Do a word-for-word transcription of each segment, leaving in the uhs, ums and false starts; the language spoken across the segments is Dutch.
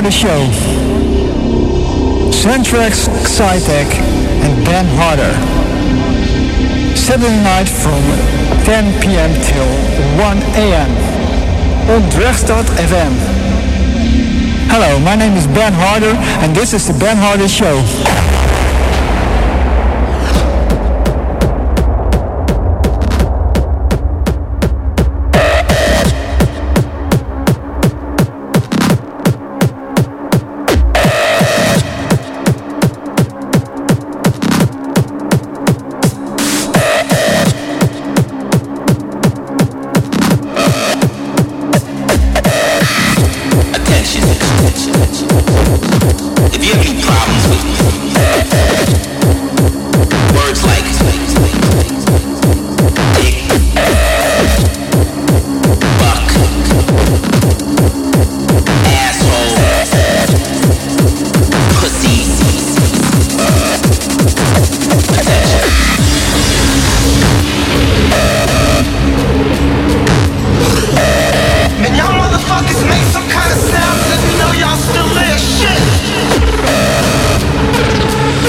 Harder Show. Centrex, Xytec and Ben Harder. Saturday night from ten p.m. till one a.m. on Drechtstad F M. Hello, my name is Ben Harder and this is the Ben Harder Show. If you have any problems with words like dick, buck, asshole, pussy, attention. And y'all motherfuckers make some kind of sound, let me know y'all still there. Shit!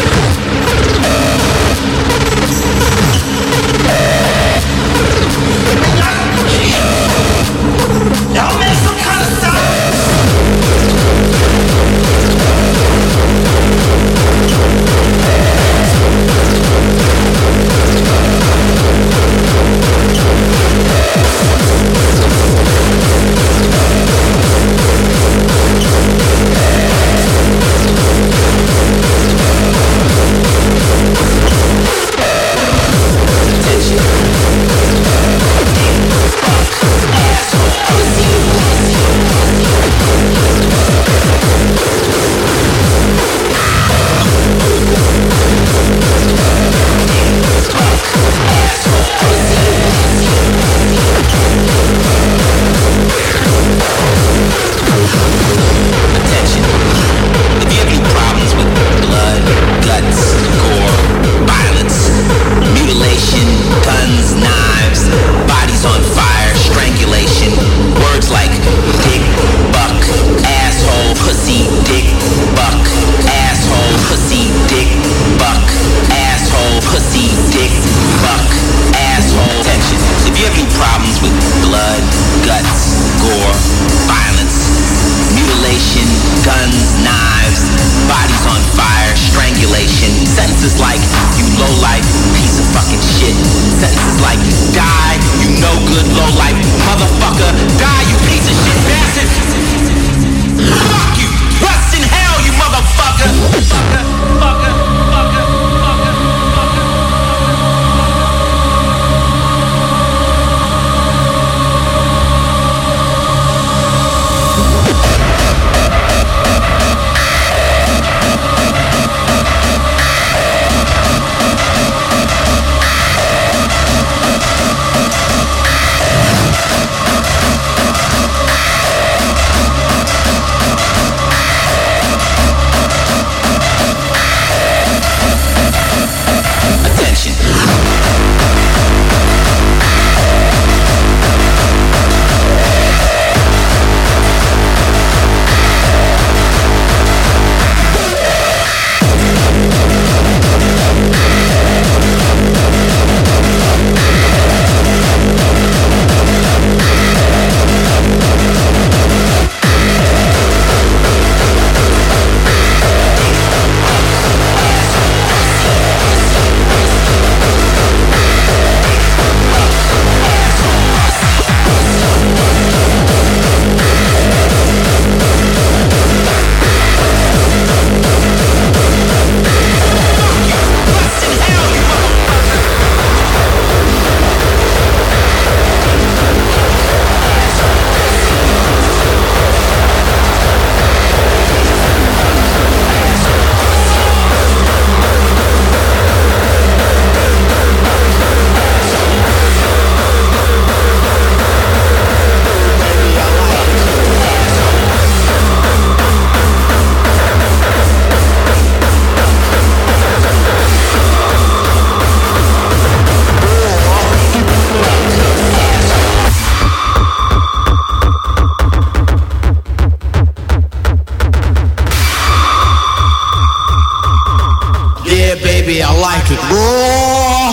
baby, I like it raw.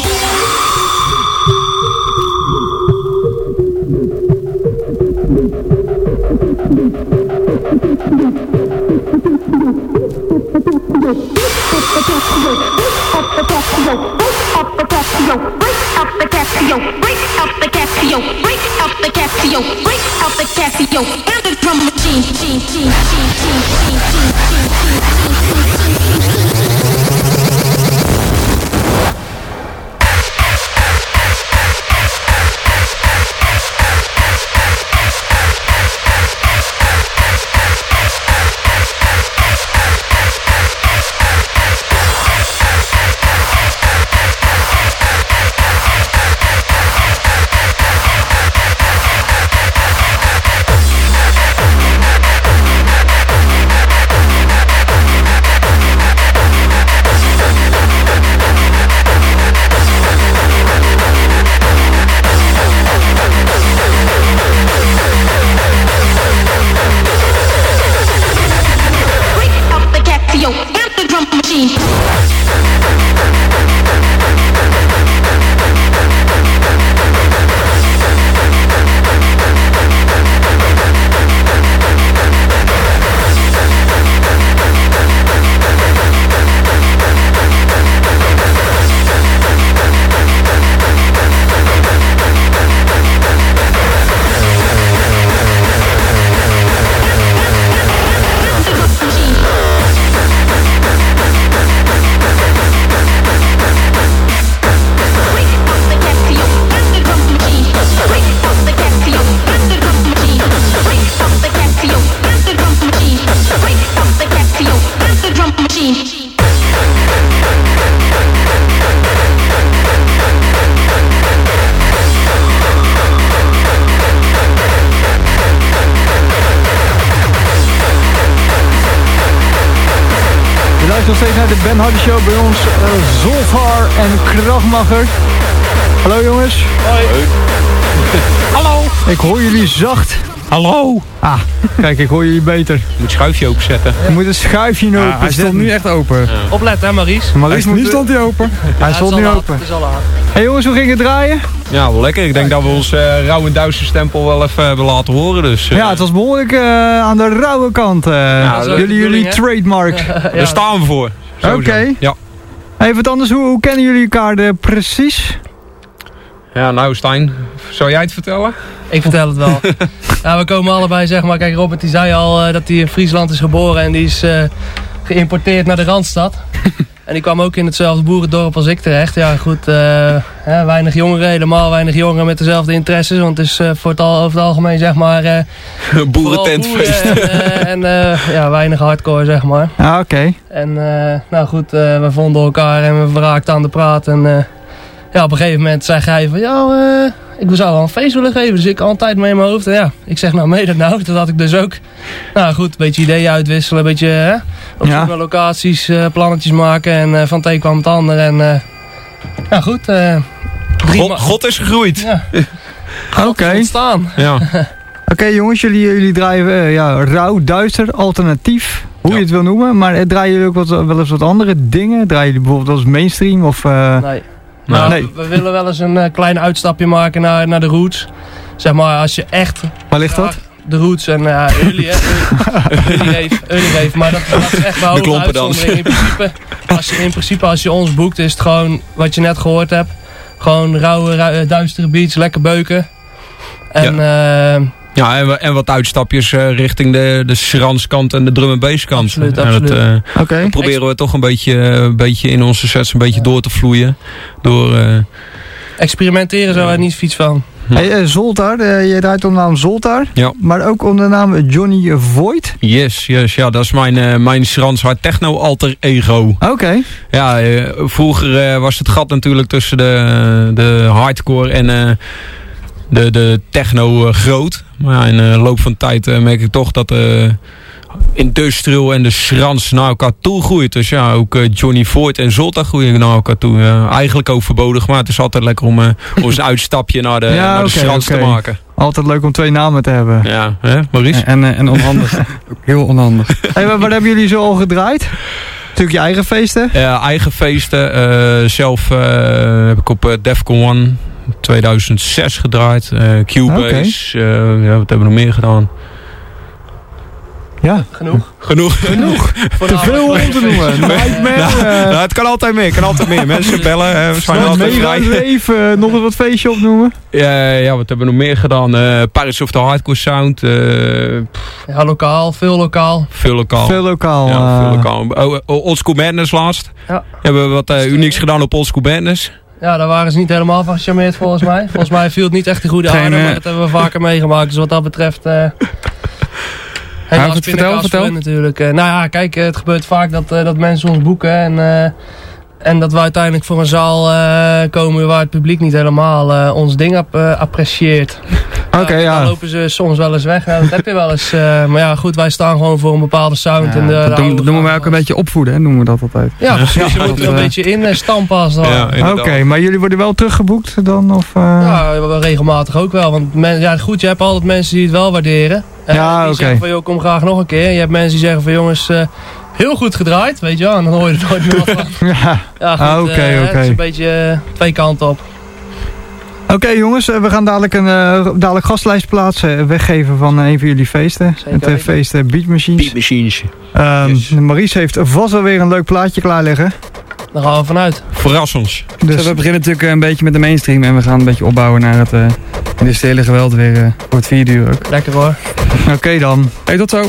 And the drum machine. Nog steeds naar de Ben Hardy Show bij ons, uh, Zoltar en Krachtmacher. Hallo jongens. Hoi. Hallo. Ik hoor jullie zacht. Hallo. Ah, kijk, ik hoor jullie beter. Je moet het schuifje openzetten. Je moet een schuifje open Ja, hij stond nu echt open. Ja. Opletten hè Maries. Maries Nu moet... stond hij open. Hij stond nu open. Het is al laat. Hey jongens, hoe ging het draaien? Ja, wel lekker. Ik denk dat we ons uh, rauw en duister stempel wel even hebben laten horen. Dus, uh, Ja, het was behoorlijk uh, aan de rauwe kant. Uh, Ja, dat is jullie jullie trademark. Daar ja. staan we voor. Oké. Okay. Ja. Even wat anders, hoe, hoe kennen jullie elkaar de, precies? Ja, nou Stijn, zou jij het vertellen? Ik vertel het wel. Ja, we komen allebei, zeg maar, kijk Robert die zei al uh, dat hij in Friesland is geboren en die is uh, geïmporteerd naar de Randstad. En die kwam ook in hetzelfde boerendorp als ik terecht. Ja goed, uh, hè, weinig jongeren, helemaal weinig jongeren met dezelfde interesses. Want het is uh, voor het al, over het algemeen zeg maar... Uh, boerententfeest. Boeren en, uh, en uh, ja, weinig hardcore zeg maar. Ah, oké. Okay. En uh, nou goed, uh, we vonden elkaar en we raakten aan de praat. En uh, ja, op een gegeven moment zei hij van... Ja, uh, ik zou wel een feest willen geven, dus ik altijd mee in mijn hoofd. En ja, ik zeg nou mee dat nou. Dat had ik dus ook. Nou goed, een beetje ideeën uitwisselen, een beetje hè, op ja. zoek naar locaties, uh, plannetjes maken. En uh, van het een kwam het ander. En uh, nou goed. Uh, God, God is gegroeid. Ja. Oké. Okay. Ontstaan. Ja. Oké okay, jongens, jullie, jullie draaien uh, ja, rauw, duister, alternatief. Hoe ja. je het wil noemen. Maar uh, draaien jullie ook wat, wel eens wat andere dingen? Draaien jullie bijvoorbeeld wel eens mainstream? Of, uh... Nee. Nou, nee. We willen wel eens een uh, klein uitstapje maken naar, naar de roots. Zeg maar, als je echt... Waar ligt dat? De roots en uh, Early Rave, maar dat, dat is echt wel een uitzondering. In principe, als je, in principe als je ons boekt is het gewoon wat je net gehoord hebt. Gewoon rauwe, rauwe duistere beats, lekker beuken. En... Ja. Uh, Ja, en, en wat uitstapjes uh, richting de, de schranskant en de drum en bass kant. Absoluut, en absoluut. Dat, uh, okay. dan proberen we toch een beetje, een beetje in onze sets een beetje door te vloeien. Door, uh, experimenteren zou er niet fiets van. Hey, uh, Zoltar, uh, je draait onder de naam Zoltar, ja. maar ook onder de naam Johnny Void. Yes, yes, ja, dat is mijn, uh, mijn schranshard techno alter ego. Oké. Okay. Ja, uh, vroeger uh, was het gat natuurlijk tussen de, de hardcore en... Uh, De, de techno uh, groot. Maar ja, in de uh, loop van de tijd uh, merk ik toch dat de uh, industrial en de schrans naar elkaar toe groeit. Dus ja, ook uh, Johnny Void en Zoltar groeien naar elkaar toe. Uh, eigenlijk overbodig, maar het is altijd lekker om, uh, om eens een uitstapje naar de, ja, naar de okay, schrans okay. te maken. Altijd leuk om twee namen te hebben. Ja, hè, Maurice? En, en, en onhandig. Ook heel onhandig. Hey, waar, waar hebben jullie zo al gedraaid? Natuurlijk je eigen feesten? Ja, eigen feesten. Uh, zelf uh, heb ik op uh, Defcon One tweeduizend zes gedraaid. Uh, Cubase. Okay. Uh, ja, wat hebben we nog meer gedaan? Ja. Genoeg. Genoeg. Genoeg. Te veel om te noemen. Nightmare. Nou, nou, het kan altijd meer. kan altijd meer. Mensen bellen. Uh, we zijn altijd vrij. Even uh, nog eens wat feestje opnoemen. Ja, ja, wat hebben we nog meer gedaan? Uh, Pirates of the Hardcore Sound. Uh, ja, lokaal. Veel lokaal. Veel lokaal. Veel lokaal. Ja, veel lokaal. Oh, Old School Madness laatst. Ja. Hebben we wat uh, unieks gedaan op Old School Madness. Ja, daar waren ze niet helemaal van gecharmeerd volgens mij. Volgens mij viel het niet echt de goede aarde, maar dat hebben we vaker meegemaakt. Dus wat dat betreft... Uh, Helaas het vertel, vertel. natuurlijk. Uh, nou ja, kijk, het gebeurt vaak dat, uh, dat mensen ons boeken en, uh, en dat we uiteindelijk voor een zaal uh, komen waar het publiek niet helemaal uh, ons ding ap uh, apprecieert. Oké, okay, ja. Dan lopen ze soms wel eens weg. Nou, dat heb je wel eens. Uh, maar ja, goed, wij staan gewoon voor een bepaalde sound. Ja, en de, dat, de doen, dat noemen wij ook een beetje opvoeden, hè? Noemen we dat altijd. Ja, precies. Je moet er een beetje in uh, stampen als ja, Oké, okay, maar jullie worden wel teruggeboekt dan? Of, uh... Ja, regelmatig ook wel. Want men, ja, goed, je hebt altijd mensen die het wel waarderen. Uh, ja, die okay. zeggen van, joh, kom graag nog een keer. Je hebt mensen die zeggen van, jongens, uh, heel goed gedraaid. Weet je wel, en dan hoor je er nooit meer wat van. ja, ja goed, ah, okay, uh, okay. het is een beetje uh, twee kanten op. Oké okay, jongens, we gaan dadelijk een uh, dadelijk gastlijst plaatsen, weggeven van een van jullie feesten. Zeker, het uh, feest uh, Beat Machines. Beat Machines. Um, yes. Maries heeft vast wel weer een leuk plaatje klaar liggen. Daar gaan we vanuit. Verras ons. Dus we beginnen natuurlijk een beetje met de mainstream en we gaan een beetje opbouwen naar het uh, industriële geweld weer uh, voor het vierde uur ook. Lekker hoor. Oké okay, dan. Hey, tot zo.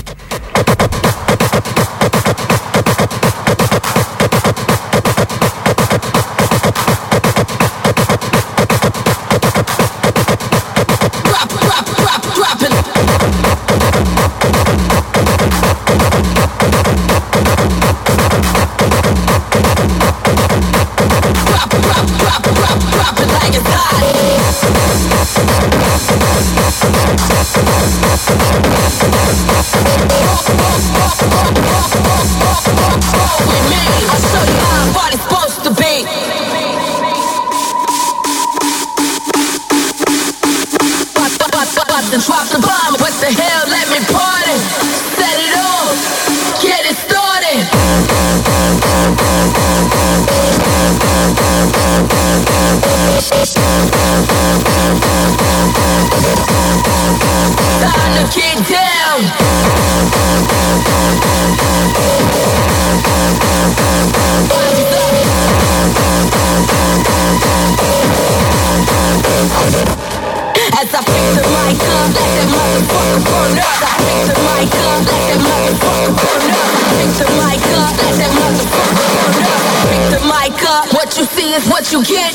What you get,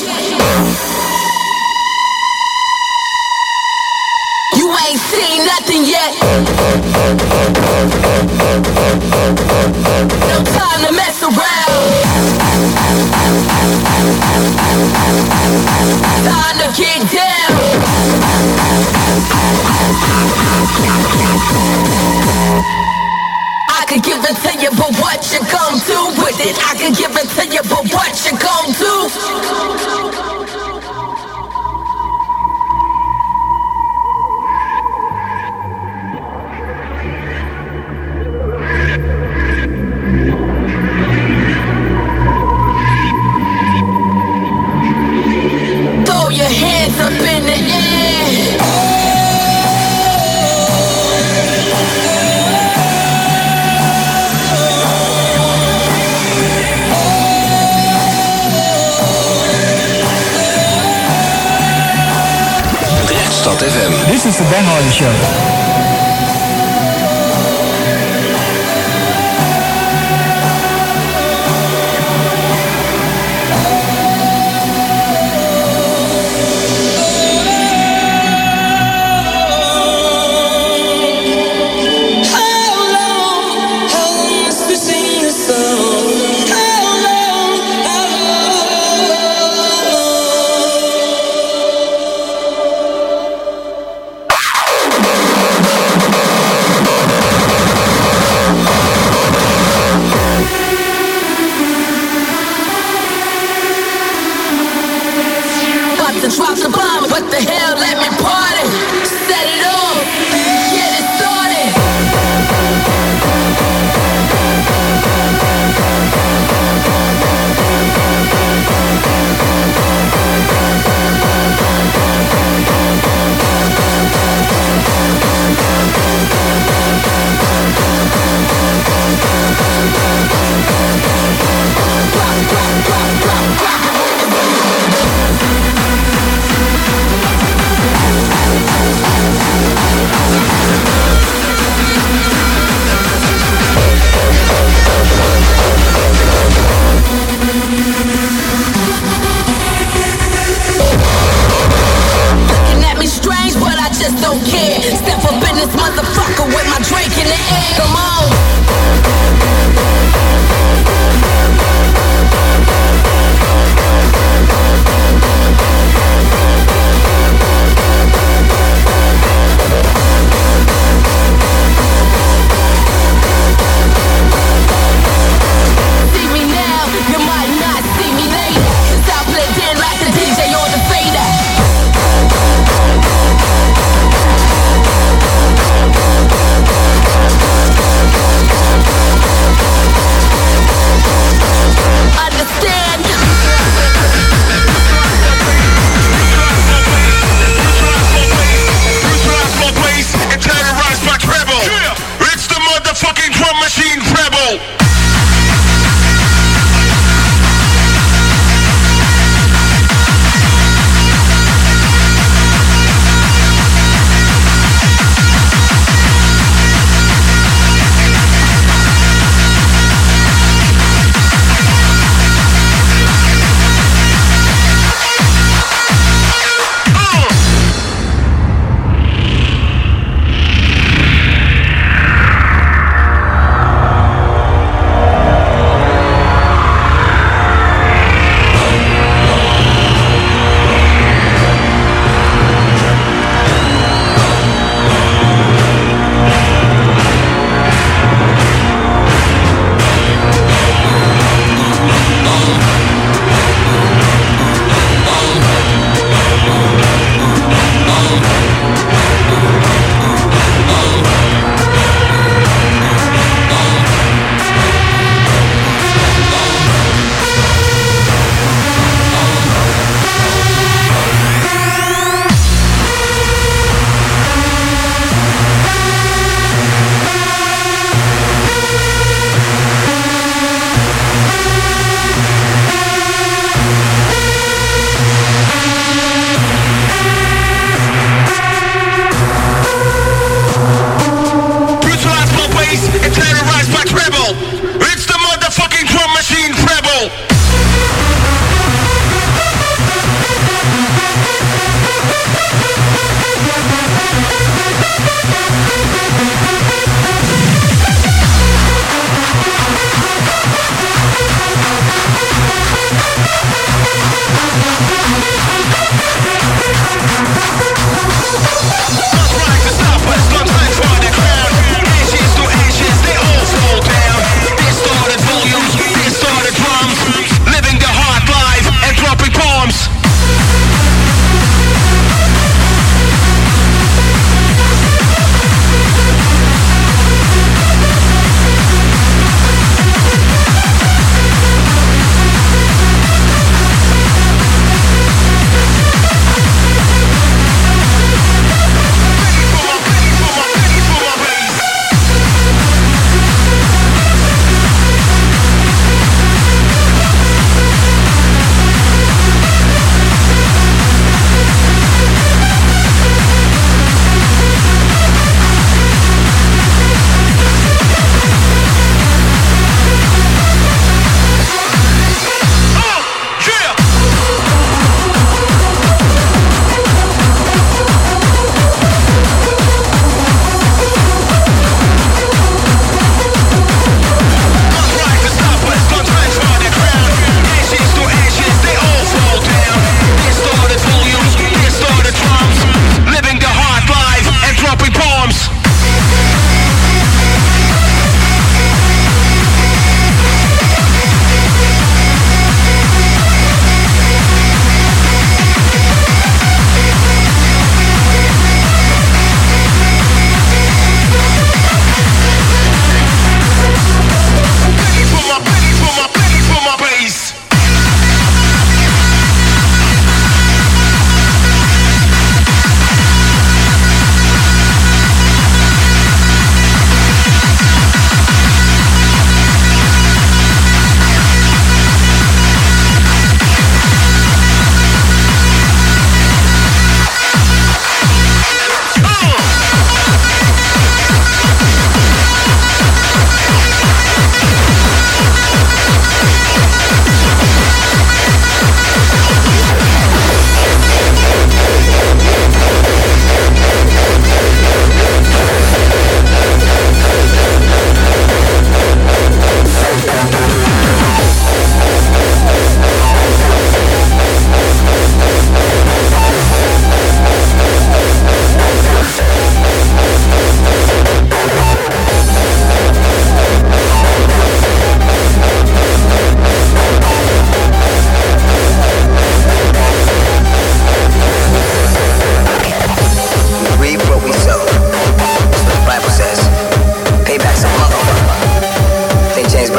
you ain't seen nothing yet. No time to mess around. Time to get down. I could give it to you, but what you gon' do with it? I could give it to you, but what you gon' do? Throw your hands up in the air. Stad F M. This is the Ben Hardy Show. How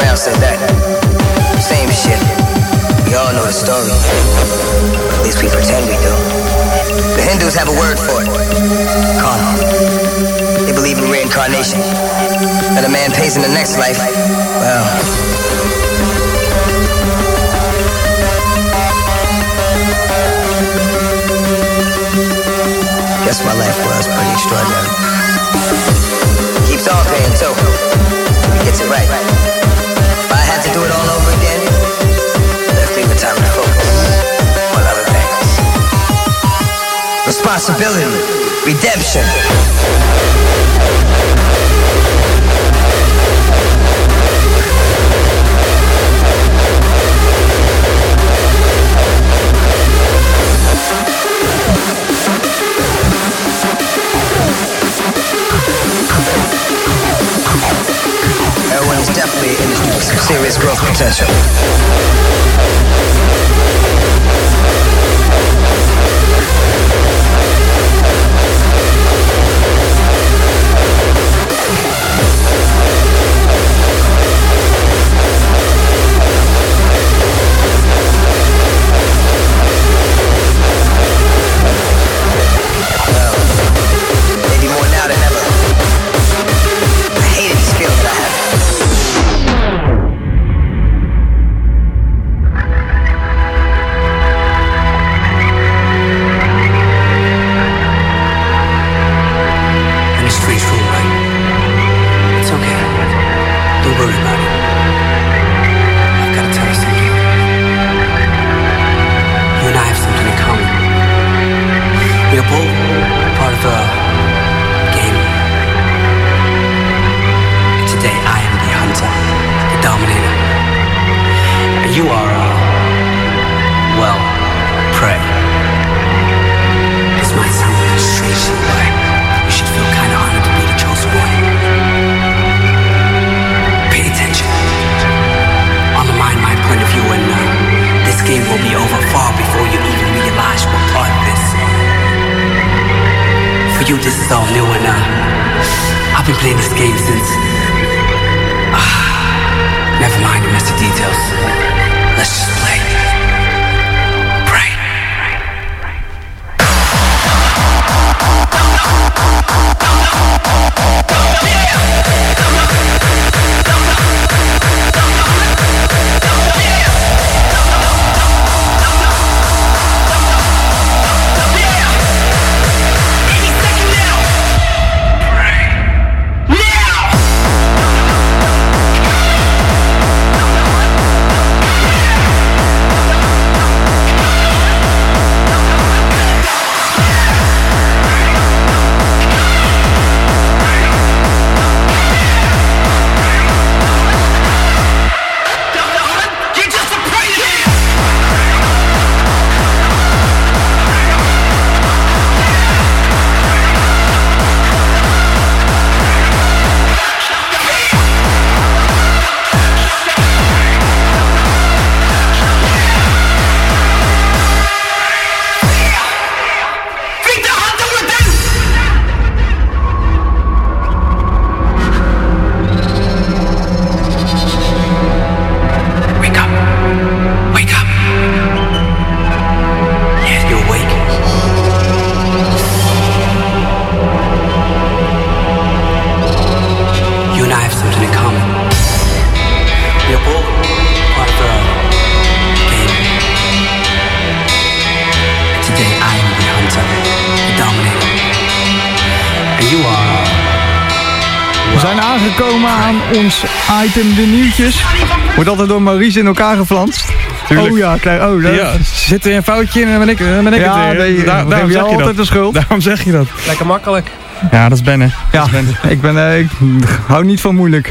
around said that. Same shit. We all know the story. At least we pretend we do. The Hindus have a word for it. Karma. They believe in reincarnation. That a man pays in the next life. Well... guess my life was pretty extraordinary. Keeps on paying too. He gets it right. If I had to do it all over again, left me with time to focus on other things. Responsibility, redemption. Heroin is definitely an industry with some serious growth potential. Well, maybe more now than ever. I hated this feeling that I have. Ons item, de nieuwtjes. Wordt altijd door Maurice in elkaar geflanst. Tuurlijk. Oh ja, kijk, oh, dat... ja, zit er een foutje in en dan ben ik, dan ben ik ja, het weer. Nee, Daar, daarom zeg je altijd dat. de schuld. Daarom zeg je dat. Lekker makkelijk. Ja, dat is Ben, hè. Ja, dat is ben. Ik, ben, uh, ik hou niet van moeilijk.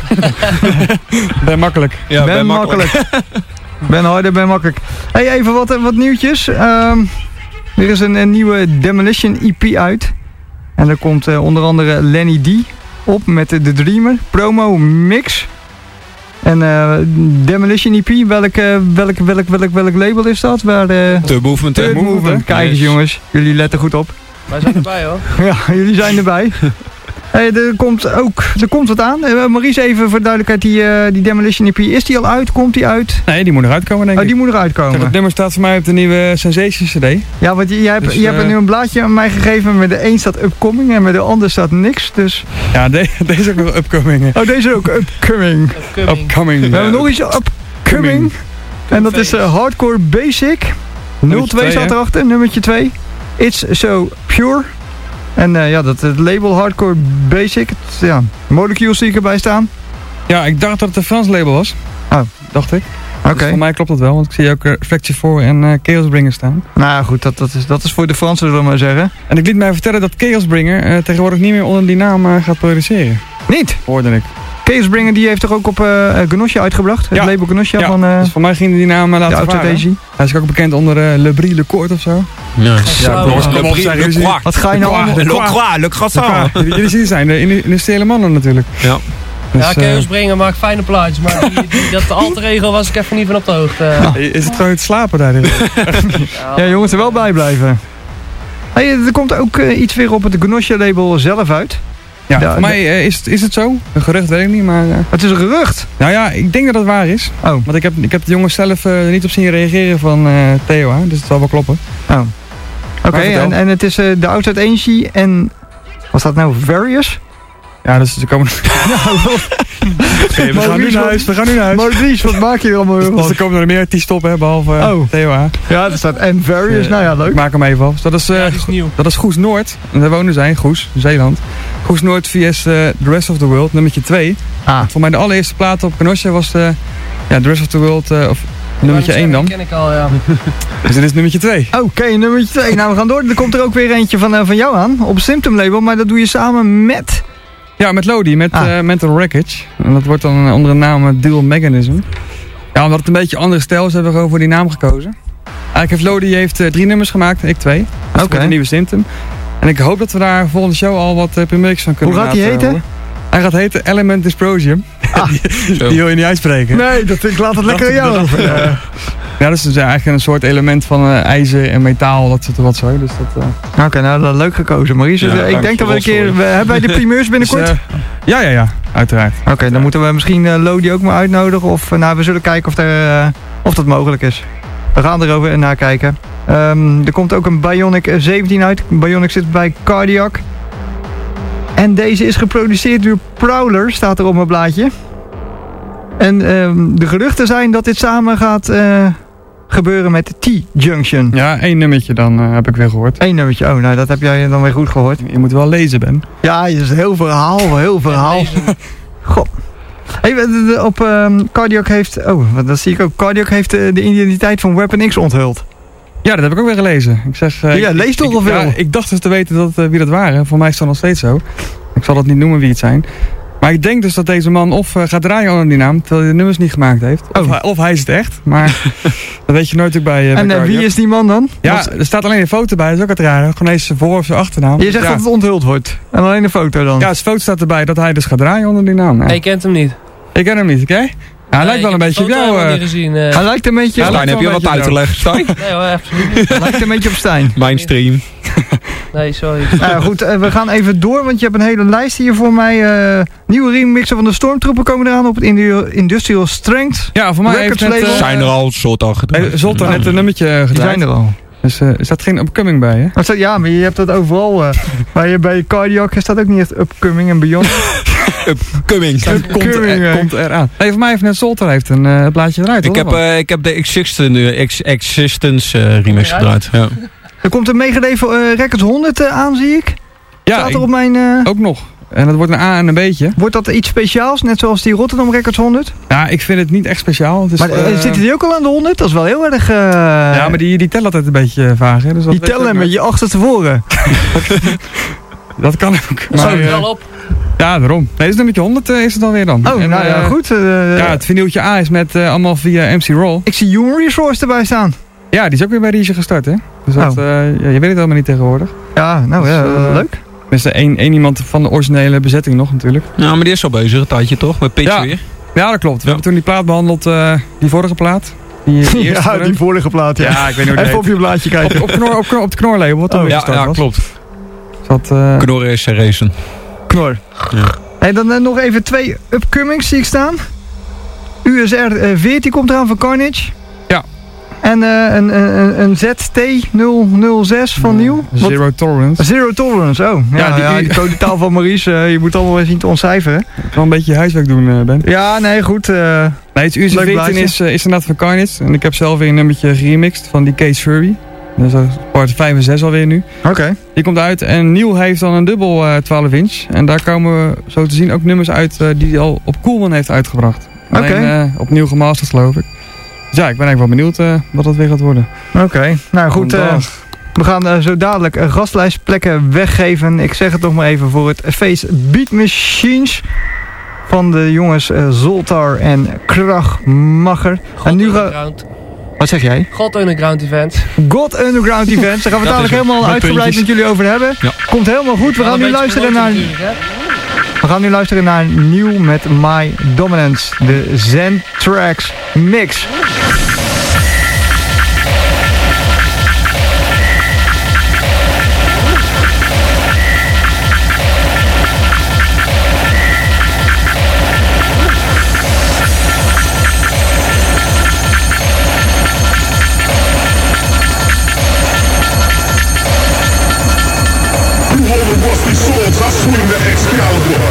Ben makkelijk. Ja, ben, ben makkelijk. Ben harder, ben makkelijk. Hey, even wat, wat nieuwtjes. Um, er is een, een nieuwe Demolition E P uit. En daar komt uh, onder andere Lenny D op met de, de Dreamer. Promo Mix. En uh, Demolition E P, welk, uh, welk, welk, welk, welk label is dat? Waar, uh, Third Movement. Third Movement. Kijk eens, yes. Jongens, jullie letten goed op. Wij zijn erbij hoor. Ja, jullie zijn erbij. Hey, er komt ook er komt wat aan. Uh, Maurice, even voor de duidelijkheid, die, uh, die Demolition E P, is die al uit? Komt die uit? Nee, die moet eruit komen, denk ik. Oh, die moet eruit komen. Het nummer staat voor mij op de nieuwe Sensation C D. Ja, want jij hebt, dus, je hebt uh, nu een blaadje aan mij gegeven. Met de een staat upcoming en met de ander staat niks. Dus... Ja, de, deze is ook nog upcoming. Oh, deze is ook upcoming. Upcoming. upcoming. We hebben nog iets upcoming. En dat is uh, Hardcore Basic. nul twee staat erachter, nummertje twee. It's So Pure. En uh, ja, dat het label Hardcore Basic. Het, ja, Molecules zie ik erbij staan. Ja, ik dacht dat het een Frans label was. Oh. Dacht ik. Oké. Okay. Dus voor mij klopt dat wel, want ik zie ook uh, Fracture four en uh, Chaosbringer staan. Nou ja, goed, dat, dat, is, dat is voor de Fransen, zullen we maar zeggen. En ik liet mij vertellen dat Chaosbringer uh, tegenwoordig niet meer onder die naam uh, gaat produceren. Niet? Hoorde ik. Chaosbringer die heeft toch ook op uh, Gnosja uitgebracht? Het ja. label Gnosja ja. van... Uh, dus voor mij ging die naam uh, laten varen. Hij is ook bekend onder uh, Le Brie Le Court of zo. Ja, ja, ja wat ga je nou allemaal... Le Croix, Le Croissant. Jullie zien zijn de industriële mannen natuurlijk. Ja. Dus, ja, Chaosbringer maakt fijne plaatjes, maar die, die, dat alter ego was ik even niet van op de hoogte. Ja. Is het gewoon het slapen daar? Ja, jongens, er wel bij blijven. Hey, er komt ook uh, iets weer op het Gnosja label zelf uit. Ja, ja, voor mij uh, is, het, is het zo. Een gerucht weet ik niet, maar... Uh, het is een gerucht? Nou ja, ik denk dat het waar is. Oh. Want ik heb, ik heb de jongens zelf uh, niet op zien reageren van uh, Theo, hè, dus het zal wel kloppen. Oh. Oké, okay, en, en het is uh, de Outside Energy en... Was dat nou Various? Ja, dus ze komen... ja, okay, we gaan nu naar huis, we gaan nu naar huis. Maurice, wat maak je er allemaal weer? Dus er komen er meer artiesten op, hè, behalve uh, oh. Theo, hè. Ja, er staat en Various, uh, nou ja, leuk. Ik maak hem even af. Dus dat is, uh, ja, is nieuw. Dat is Goes Noord. En daar wonen zij in Goes, Zeeland. Goes Noord via uh, The Rest of the World, nummertje twee. Ah. Voor mij de allereerste plaat op Gnosja was de, ja, The Rest of the World, uh, of nummertje één dan. Dat ken ik al, ja. Dus dit is nummertje twee. Oké, okay, nummertje twee. Nou, we gaan door. Er komt er ook weer eentje van, uh, van jou aan, op Symptom label, maar dat doe je samen met... Ja, met Lodi, met ah. uh, Mental Wreckage. En dat wordt dan onder de naam uh, Dual Mechanism. Ja, omdat het een beetje andere stijl is, hebben we gewoon voor die naam gekozen. Eigenlijk heeft Lodi heeft, uh, drie nummers gemaakt, ik twee. Oké. Okay. Een nieuwe Symptom. En ik hoop dat we daar volgende show al wat uh, primeurtjes van kunnen laten horen. Hoe gaat die heten? Hij gaat heten Element Dysprosium. Ah. die, die wil je niet uitspreken. Nee, dat, ik laat het lekker aan jou over. Ja. Ja, dat is dus eigenlijk een soort element van uh, ijzer en metaal, dat zit er wat zo. Dus dat, uh... Oké, okay, nou dat leuk gekozen, Maurice. Ja, ik denk dat we een keer... We, hebben wij de primeurs binnenkort? Dus, uh, ja, ja, ja, uiteraard. Oké, okay, dan moeten we misschien uh, Lodi ook maar uitnodigen. Of uh, nou, we zullen kijken of, er, uh, of dat mogelijk is. We gaan erover naar kijken. Um, er komt ook een Bionic zeventien uit. Bionic zit bij Cardiac. En deze is geproduceerd door Prowler, staat er op mijn blaadje. En um, de geruchten zijn dat dit samen gaat uh, gebeuren met T-Junction. Ja, één nummertje dan uh, heb ik weer gehoord. Eén nummertje, oh nou dat heb jij dan weer goed gehoord. Je moet wel lezen, Ben. Ja, het is een heel verhaal, heel verhaal. Goh. Hey, op um, Cardiac heeft, oh dat zie ik ook, Cardiac heeft uh, de identiteit van Weapon X onthuld. Ja, dat heb ik ook weer gelezen. Ik zeg, uh, ja, lees toch wel veel. Ja, ik dacht dus te weten dat, uh, wie dat waren. Voor mij is dat nog steeds zo. Ik zal dat niet noemen wie het zijn. Maar ik denk dus dat deze man of uh, gaat draaien onder die naam, terwijl hij de nummers niet gemaakt heeft. Of, oh. hij, of hij is het echt, maar dat weet je nooit ook bij uh, En uh, wie is die man dan? Ja, was... er staat alleen een foto bij, dat is ook het rare. Gewoon eens zijn voor- of zijn achternaam. Je zegt ja. dat het onthuld wordt. En alleen een foto dan? Ja, zijn foto staat erbij dat hij dus gaat draaien onder die naam. Ja. Hij kent hem niet. Ik ken hem niet, oké? Okay? Ja, hij nee, lijkt wel een beetje op jou. Uh... Gezien, uh... Hij lijkt een beetje op Stijn, heb je wat uit te leggen, Stijn? Nee hoor, absoluut niet. Hij lijkt een beetje op Stijn. Mijn stream. Nee, sorry. Nou goed, uh, we gaan even door, want je hebt een hele lijst hier voor mij. Uh, nieuwe remixen van de Stormtroepen komen eraan op het Industrial Strength. Ja, voor mij heeft het, uh, zijn er al, Zoltan gedraaid. Hey, Zoltan net een nummertje gedraaid. Die zijn er al. Dus uh, er staat geen upcoming bij, hè? Maar, ja, maar je hebt dat overal. Uh, bij, bij Cardiac staat ook niet echt upcoming en beyond. Upcoming. Komt, er, komt eraan. Hey, voor mij heeft net Zoltan heeft een uh, blaadje eruit. Ik heb, uh, ik heb de Existence, Ex Existence uh, remix gedraaid. Ja. Er komt een meegegeven uh, Records honderd uh, aan, zie ik. Ja, staat er op mijn... Uh... ook nog. En dat wordt een A en een B'tje. Wordt dat iets speciaals, net zoals die Rotterdam Records honderd? Ja, ik vind het niet echt speciaal. Het is, maar uh, zitten die ook al aan de honderd? Dat is wel heel erg... Uh... Ja, maar die, die tellen altijd een beetje vaag. Hè? Dus die tellen met je achterstevoren. Dat kan ook. Maar, zo, wel op. Ja, daarom. Nee, dit is nummertje honderd uh, is het alweer dan. Oh, en, nou ja, uh, goed. Uh, ja, het vinyltje A is met uh, allemaal via M C Roll. Ik zie Human Resource erbij staan. Ja, die is ook weer bij Riesje gestart, hè? Dus dat, oh. uh, ja, je weet het helemaal niet tegenwoordig. Ja, nou dus, ja, uh, leuk. Tenminste, één, één iemand van de originele bezetting nog natuurlijk. Ja, maar die is al bezig, een tijdje toch? Met Pitch ja. weer. Ja, dat klopt. We ja. hebben toen die plaat behandeld, uh, die vorige plaat. Die, die ja, vorm. die vorige plaat, ja. Ja, ik weet niet hoe Even op je blaadje kijken. Op, op, knor, op, op het knorlabel, wat toen oh, weer ja, gestart ja, was. klopt. Dat, uh... Knor is racen. Knor. Ja. Hey, dan uh, nog even twee upcomings zie ik staan. U S R veertien komt eraan van Carnage. Ja. En uh, een, een, een Z T nul nul zes van Nieuw. Zero Wat? Tolerance. Zero Tolerance, oh. Ja, ja, die, ja, die codetaal van Maurice, uh, je moet allemaal eens zien te ontcijferen. Ik kan een beetje je huiswerk doen, uh, Ben. Ja, nee, goed. Uh, nee, het U S R veertien is, uh, is inderdaad van Carnage. En ik heb zelf weer een nummertje geremixed van die Case Fury. Dat is part vijf en zes alweer nu. Oké. Okay. Die komt uit en Nieuw heeft dan een dubbel uh, twaalf inch. En daar komen zo te zien ook nummers uit uh, die hij al op Coolman heeft uitgebracht. Oké. Okay. Uh, opnieuw gemasterd, geloof ik. Dus ja, ik ben eigenlijk wel benieuwd uh, wat dat weer gaat worden. Oké, okay. Nou goed. Uh, we gaan uh, zo dadelijk uh, gastlijstplekken weggeven. Ik zeg het nog maar even voor het Face Beat Machines. Van de jongens uh, Zoltar en Krachmacher. En nu gaan... Wat zeg jij? God Underground Events. God Underground Events. Daar gaan we het dadelijk helemaal uitgebreid met jullie over hebben. Ja. Komt helemaal goed. We gaan nu luisteren naar... We gaan nu luisteren naar Nieuw met My Dominance. De Zen Tracks Mix. I swing the Excalibur.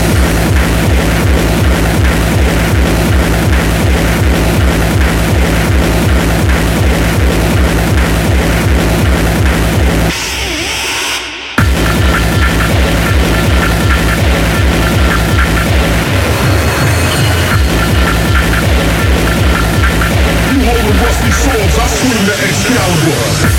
You holding rusty swords, I swing the Excalibur.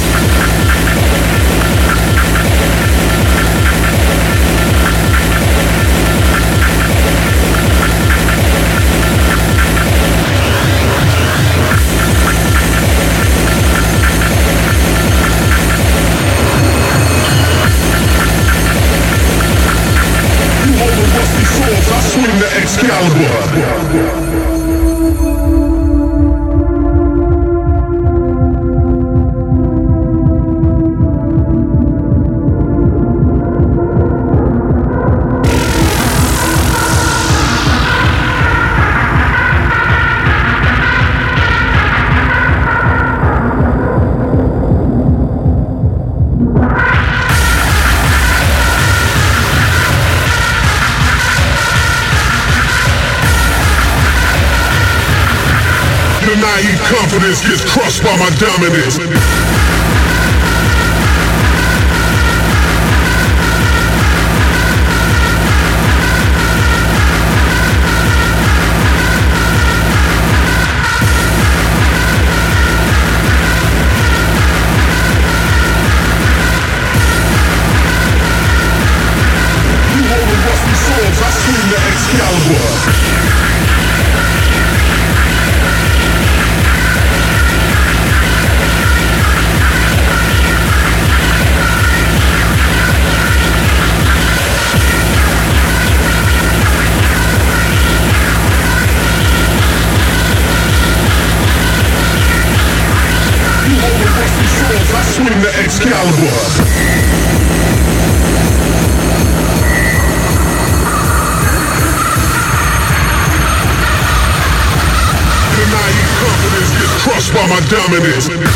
I swing the Excalibur. Naive confidence gets crushed by my dominance. You holding rusty swords, I swing the Excalibur. I swing the Excalibur. The naive confidence gets crushed by my dominance.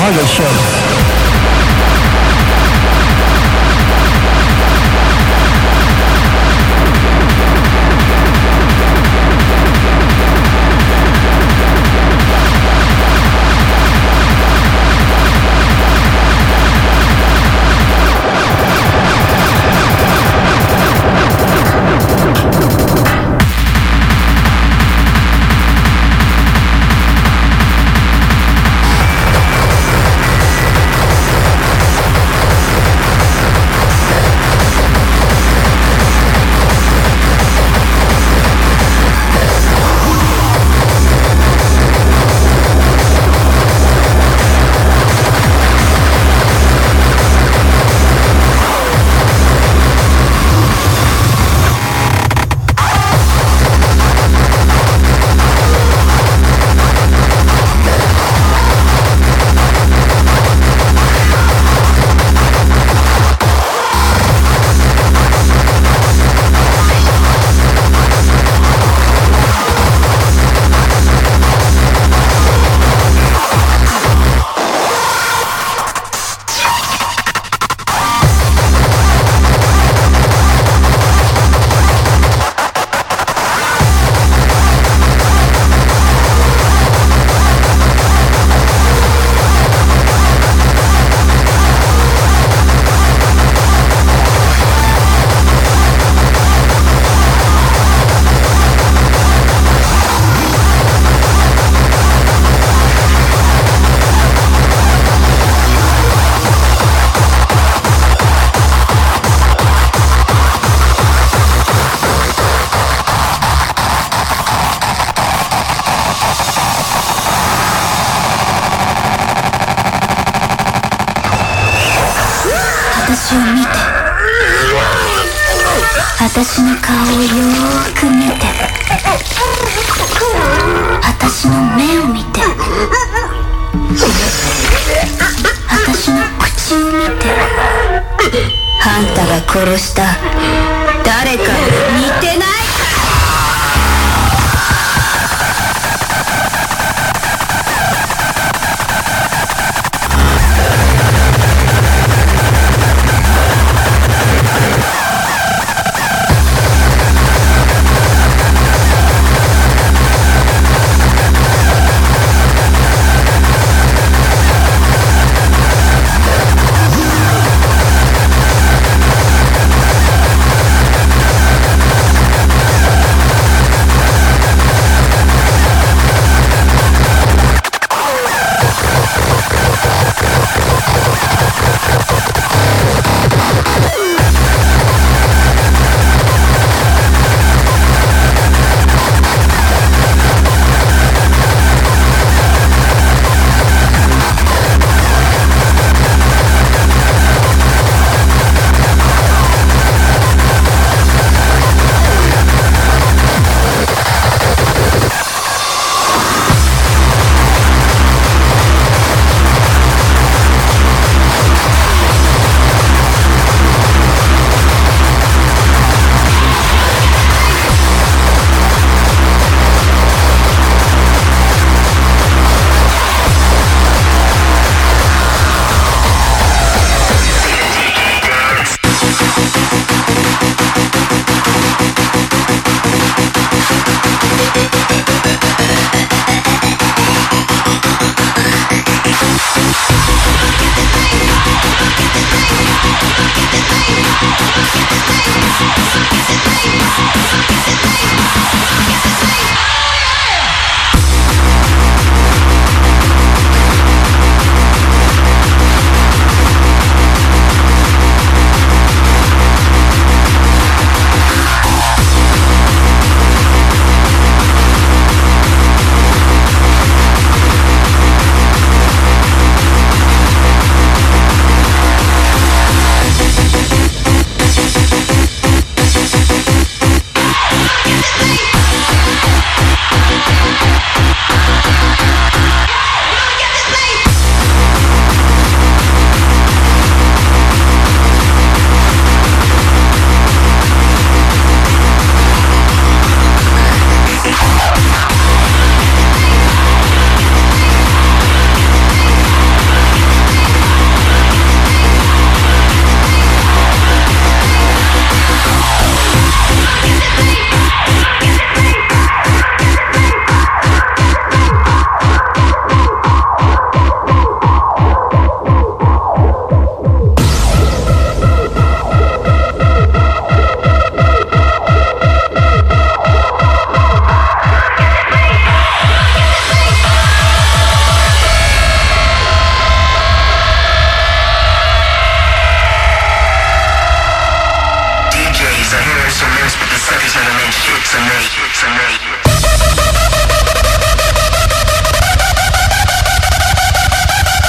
Harder Show. 私の顔をよーく見て、私の目を見て、私の口を見て、あんたが殺した誰かに似てない？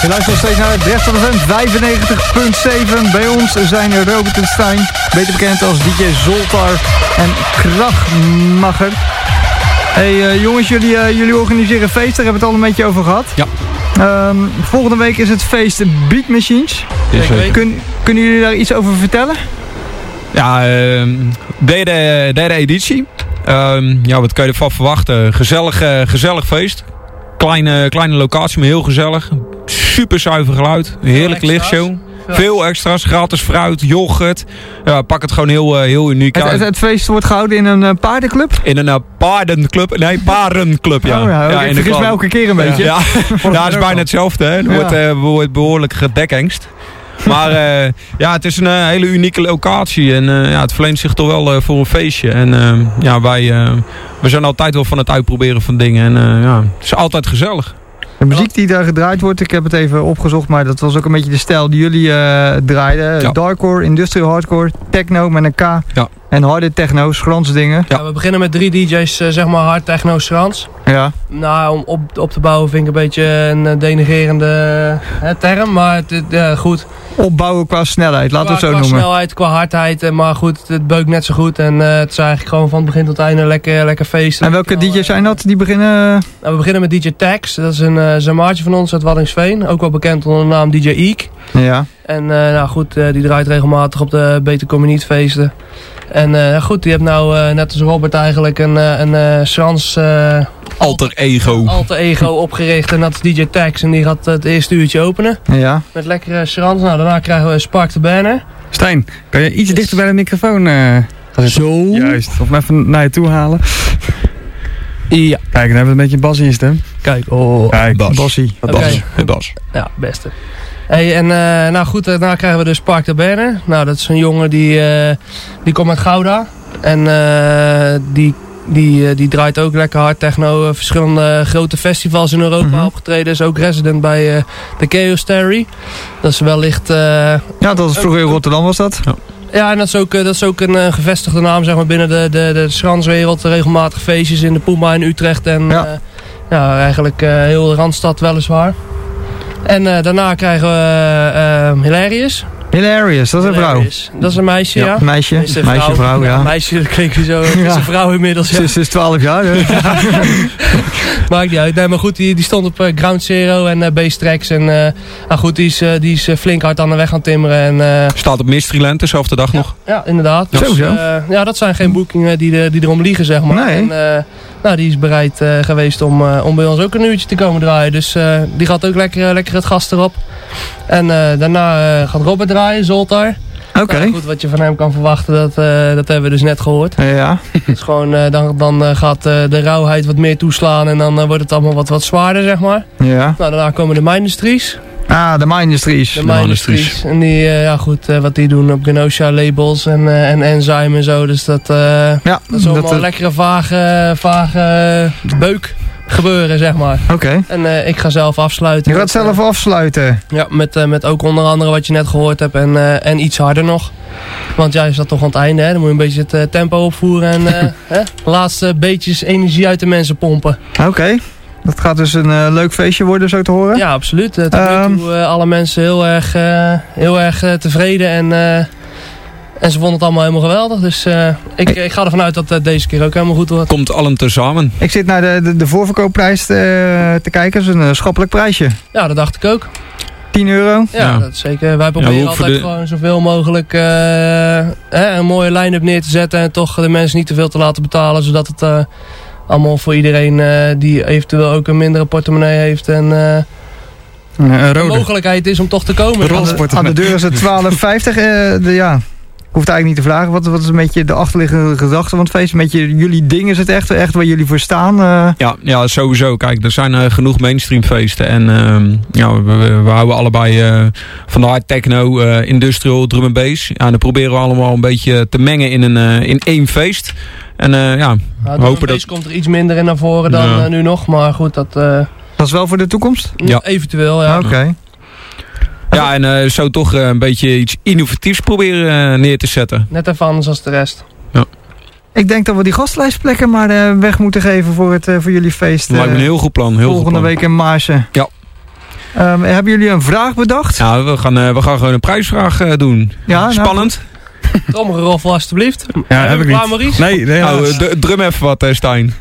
Je luistert nog steeds naar het Drexel F M vijfennegentig komma zeven. Bij ons zijn Robert en Stijn, beter bekend als D J Zoltar en Krachtmacher. Hey uh, jongens, jullie, uh, jullie organiseren feest, daar hebben we het al een beetje over gehad. Ja. Um, volgende week is het feest Beat Machines. Yes, Kun, kunnen jullie daar iets over vertellen? Ja, uh, derde, derde editie. Uh, ja, wat kan je ervan verwachten? Gezellig, uh, gezellig feest. Kleine, kleine locatie, maar heel gezellig. Super zuiver geluid. Heerlijke lichtshow. Veel extra's, gratis fruit, yoghurt. Ja, pak het gewoon heel, uh, heel uniek het, uit. Het, het feest wordt gehouden in een uh, paardenclub? In een uh, paardenclub. Nee, parenclub, ja. Oh ja, okay. ja Ik vergis mij elke keer een beetje. Ja, ja. ja dat is bijna hetzelfde. Hè. Er ja. wordt, uh, wordt behoorlijk gedekengst. Maar uh, ja, het is een uh, hele unieke locatie. En uh, ja, het verleent zich toch wel uh, voor een feestje. En uh, ja, wij uh, we zijn altijd wel van het uitproberen van dingen. En uh, ja, het is altijd gezellig. De muziek die daar gedraaid wordt, ik heb het even opgezocht, maar dat was ook een beetje de stijl die jullie uh, draaiden. Ja. Darkcore, industrial hardcore, techno met een K ja. en harde techno, schransdingen. Ja. Ja, we beginnen met drie D J's, uh, zeg maar hard techno schrans. Ja. Nou, om op, op te bouwen vind ik een beetje een denigrerende hè, term, maar het, het, uh, goed. Opbouwen qua snelheid, laten we het zo qua noemen. Qua snelheid, qua hardheid, maar goed, het beukt net zo goed. En uh, het is eigenlijk gewoon van begin tot einde lekker, lekker feesten. En welke D J's zijn dat die beginnen? Nou, we beginnen met D J Tax, dat is een uh, zamaartje van ons uit Waddinxveen. Ook wel bekend onder de naam D J Eek. Ja. En uh, nou goed, uh, die draait regelmatig op de Beter Communiet feesten. En uh, goed, die heeft nou uh, net als Robert eigenlijk een, uh, een uh, Frans uh, alter ego. alter ego opgericht. En dat is D J Tax en die gaat het eerste uurtje openen. Ja. Met lekkere Frans. Nou, daarna krijgen we Spark the Banner. Stijn, kan je iets yes. dichter bij de microfoon uh, Zo. Juist, of hem even naar je toe halen. Ja. Kijk, dan hebben we een beetje een bas in je stem. Kijk, oh. Kijk, Bas. Bassie. Het bas. Okay. Het bas. Ja, beste. Hey, en uh, nou goed, daarna krijgen we dus Spark the Banner. Nou, dat is een jongen die, uh, die komt uit Gouda. En uh, die, die, uh, die draait ook lekker hard techno. Uh, verschillende grote festivals in Europa mm-hmm. opgetreden. Is ook resident bij uh, de Chaos Theory. Dat is wellicht... Uh, ja, dat was vroeger in Rotterdam was dat. Ja. Ja, en dat is ook, dat is ook een uh, gevestigde naam zeg maar, binnen de, de, de schranswereld. Regelmatig feestjes in de Puma in Utrecht. En ja, uh, ja eigenlijk uh, heel de Randstad weliswaar. En uh, daarna krijgen we uh, Hilarious. Hilarious, dat is een vrouw. Dat is een meisje, ja. ja. Meisje, meisje, vrouw, vrouw, vrouw ja. ja. Meisje, dat klinkt zo. Het is ja. een vrouw inmiddels, ja. Ze is twaalf jaar, hè? Maakt niet uit. Nee, maar goed, die, die stond op uh, Ground Zero en uh, Base Tracks. En uh, nou goed, die is, uh, die is uh, flink hard aan de weg gaan timmeren. En, uh, staat op Mysteryland dezelfde dag ja, nog. Ja, inderdaad. Ja. Dus, Sowieso. Uh, ja, dat zijn geen boekingen die, de, die erom liegen, zeg maar. Nee. En, uh, nou, die is bereid uh, geweest om, uh, om bij ons ook een uurtje te komen draaien. Dus uh, die gaat ook lekker, uh, lekker het gas erop. En uh, daarna uh, gaat Robert draaien, Zoltar. Oké. Okay. Nou, goed, wat je van hem kan verwachten, dat, uh, dat hebben we dus net gehoord. Ja. Dus gewoon, uh, dan, dan uh, gaat uh, de rauwheid wat meer toeslaan en dan uh, wordt het allemaal wat, wat zwaarder, zeg maar. Ja. Nou, daarna komen de Mindustries. Ah, de Mindustries. De Mindustries. En die, uh, ja goed, uh, wat die doen op Genosha labels en, uh, en Enzyme en zo. Dus dat, uh, ja, dat is allemaal dat, uh, lekkere vage, vage beuk gebeuren, zeg maar. Oké. Okay. En uh, ik ga zelf afsluiten. Je gaat zelf uh, afsluiten? Ja, met, uh, met ook onder andere wat je net gehoord hebt en, uh, en iets harder nog. Want ja, je zat toch aan het einde, hè? Dan moet je een beetje het uh, tempo opvoeren en uh, hè? de laatste beetjes energie uit de mensen pompen. Oké. Okay. Dat gaat dus een uh, leuk feestje worden, zo te horen? Ja, absoluut. Uh, tot um, nu toe uh, alle mensen heel erg, uh, heel erg uh, tevreden en, uh, en ze vonden het allemaal helemaal geweldig. Dus uh, ik, ik, ik ga ervan uit dat het uh, deze keer ook helemaal goed wordt. Komt allen tezamen. Ik zit naar de, de, de voorverkoopprijs te, te kijken. Dat is een uh, schappelijk prijsje. Ja, dat dacht ik ook. tien euro? Ja, ja, dat is zeker. Wij proberen ja, altijd de... gewoon zoveel mogelijk uh, hè, een mooie line-up neer te zetten. En toch de mensen niet te veel te laten betalen. Zodat het uh, allemaal voor iedereen uh, die eventueel ook een mindere portemonnee heeft. En uh, een de mogelijkheid is om toch te komen. Aan de, aan de deur is het twaalf vijftig. Uh, de, ja. Ik hoef het eigenlijk niet te vragen. Wat, wat is een beetje de achterliggende gedachte van het feest? Een beetje jullie ding is het echt, echt waar jullie voor staan? Uh... Ja, ja, sowieso. Kijk, er zijn uh, genoeg mainstream feesten. En uh, ja, we, we, we houden allebei uh, van de hard techno, uh, industrial, drum en bass. Ja, en dan proberen we allemaal een beetje te mengen in, een, uh, in één feest. En uh, ja, nou, we hopen dat... komt er iets minder in naar voren dan ja. uh, nu nog. Maar goed, dat... Uh... Dat is wel voor de toekomst? Ja. Eventueel, ja. Oké. Okay. Ja, en uh, zo toch uh, een beetje iets innovatiefs proberen uh, neer te zetten. Net even anders als de rest. Ja. Ik denk dat we die gastlijstplekken maar uh, weg moeten geven voor, het, uh, voor jullie feest. Uh, Lijkt me een heel goed plan. Heel volgende goed plan. week in Maarsen. Ja. Um, hebben jullie een vraag bedacht? Nou, we gaan, uh, we gaan gewoon een prijsvraag uh, doen. Ja, spannend. Nou, tromgeroffel alstublieft. Ja, heb ik niet. Maurice? Nee, nee. Oh, uh, drum even wat, uh, Stijn.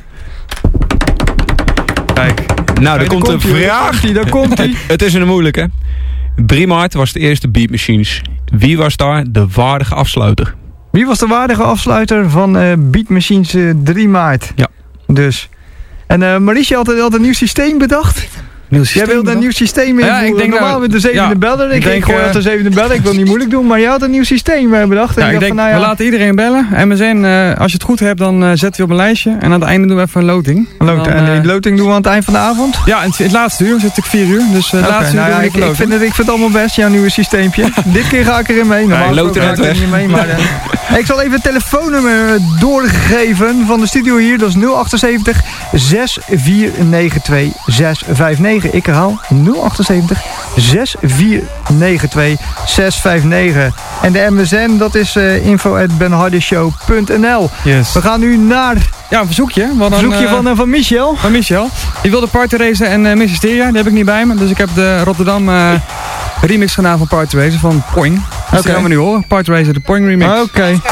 Kijk. Nou, er komt een vraag. Daar komt hij. Het is een moeilijke. drie maart was de eerste Beat Machines. Wie was daar de waardige afsluiter? Wie was de waardige afsluiter van uh, Beat Machines uh, drie maart? Ja. Dus. En uh, Maurice, had, had een nieuw systeem bedacht? Nieuw systeem jij wilde een nieuw systeem invoeren. Ja, ik denk normaal nou, met de zevende ja, beller. Ik, ik denk, ik gooi uh, uit de zevende beller. Ik wil niet moeilijk doen, maar jij had een nieuw systeem uh, bedacht. En Ja, ik ik dacht denk, van, nou ja, we laten iedereen bellen. M S N, uh, als je het goed hebt, dan uh, zetten we op een lijstje. En aan het einde doen we even een loting. Loting. Dan, en uh, die loting doen we aan het eind van de avond? Ja, in het, het laatste uur zit ik vier uur. Dus uh, het Okay, laatste uur nou ja, doen we ik, even ik, vind loting. het, ik vind het allemaal best, jouw nieuwe systeempje. Dit keer ga ik erin mee. Normaal Ja, gesproken ga ik er weg. niet mee. Maar, uh, ik zal even het telefoonnummer doorgeven van de studio hier. Dat is nul achtenzeventig, zes vier negen twee, zes vijf negen. Ik herhaal nul achtenzeventig, zes vier negen twee, zes vijf negen. En de M S N, dat is uh, info at benhardeshow punt n l. Yes. We gaan nu naar... Ja, een verzoekje. Een verzoekje uh, van, uh, van Michel. Van Michel. Die wilde Party Racer en uh, Miss Hysteria. Die heb ik niet bij me. Dus ik heb de Rotterdam uh, remix gedaan van Party Racer van Poing. Dus okay. die gaan we nu horen. Party Racer, de Poing remix. Oké. Okay.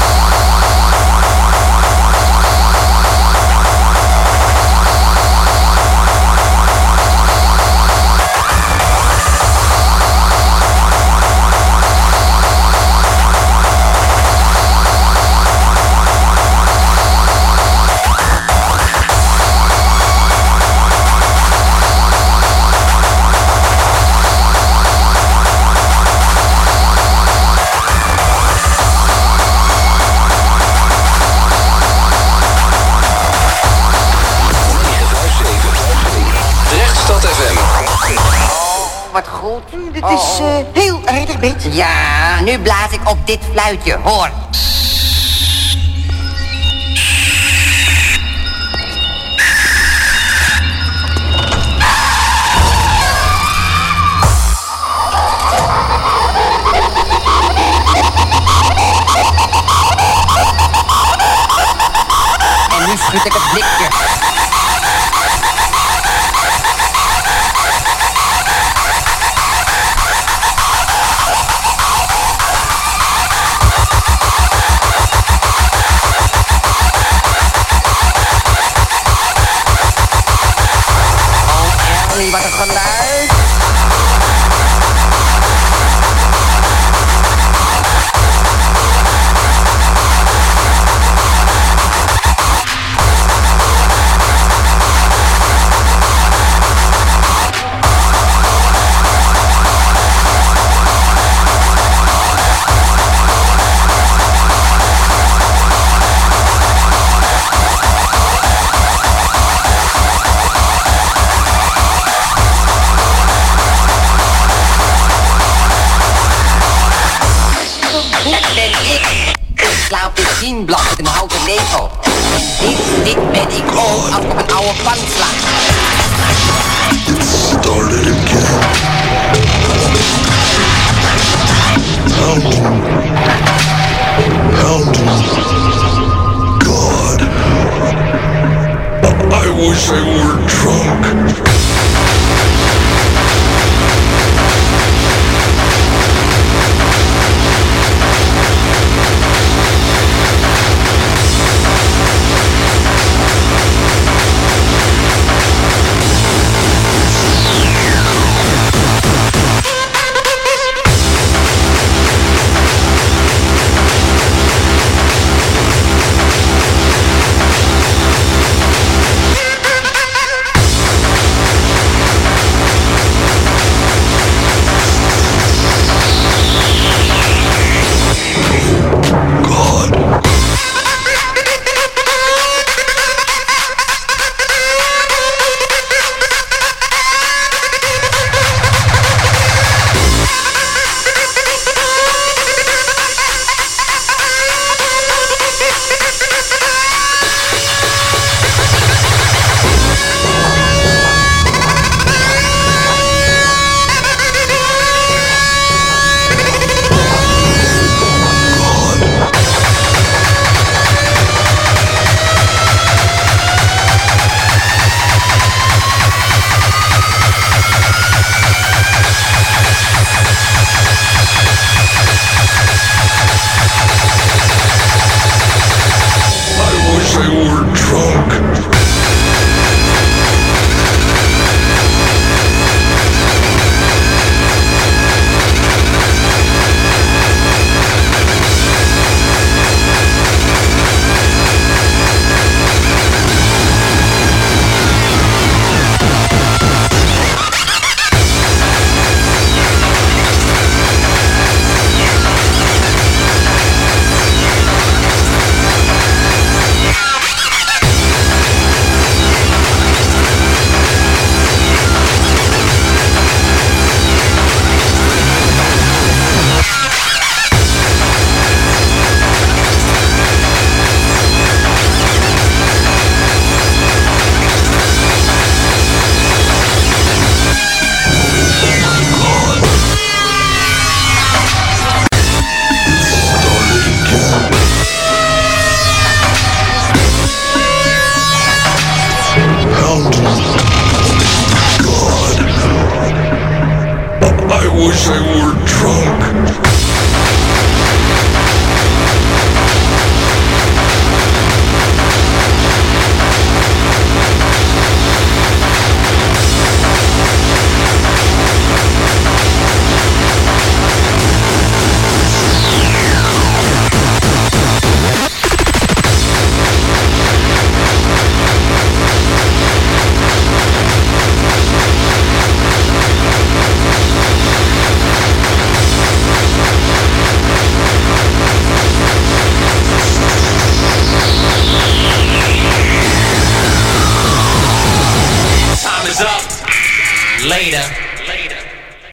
Wat goed. Dit is uh, heel erg beter. Ja, nu blaas ik op dit fluitje. Hoor. En nu schud ik het blikje. Wat een geluid. Blad met een houten lepel. En dit, dit ben ik ook als ik op een oude pan sla. It started again. Hounding. Hounding. God. I wish I were drunk. say we're drunk. Later.